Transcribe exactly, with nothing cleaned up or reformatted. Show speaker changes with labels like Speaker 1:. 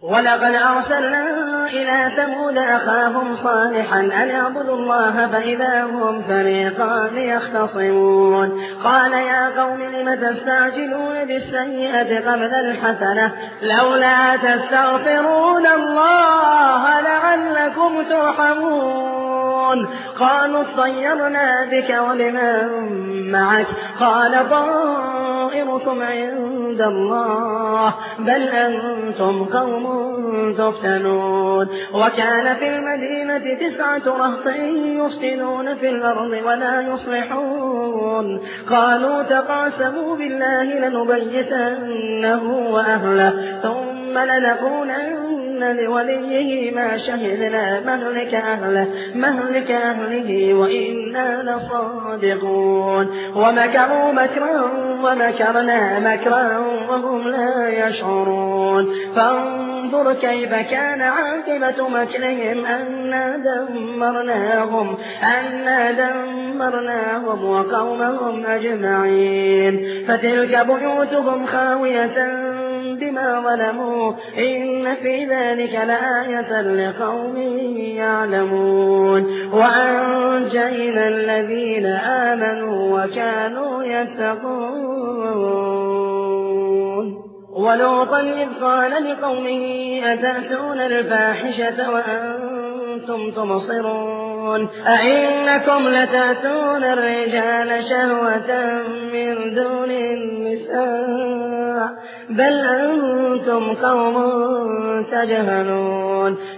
Speaker 1: ولقد أرسلنا إلى ثمود أخاهم صالحا أن اعبدوا الله فإذا هم فريقان يختصمون قال يا قوم لم تستعجلون بالسيئة قبل الحسنة لولا تستغفرون الله لعلكم ترحمون قالوا اطيرنا بك وبمن معك قال طائركم عند الله بل أنتم قوم تفتنون وكان في المدينة تسعة رهط يفسدون في الأرض ولا يصلحون قالوا تقاسموا بالله لنبيتنه وأهله ثم لنقولن لوليه ما شهدنا مهلك أهله, مهلك أهله وإنا لصادقون ومكروا مكرا ومكرنا مكرا وهم لا يشعرون فانظر كيف كان عاقبة مكرهم أنا دمرناهم, أنا دمرناهم وقومهم أجمعين فتلك بيوتهم خاوية بما ظلموا إن في ذلك لآية لقوم يعلمون وأنجينا الذين آمنوا وكانوا يتقون ولوطا إذ قال لقومه أتأتون الفاحشة وأنتم تبصرون أئنكم لتأتون الرجال شهوة من دون النساء بل أنتم قوم تجهلون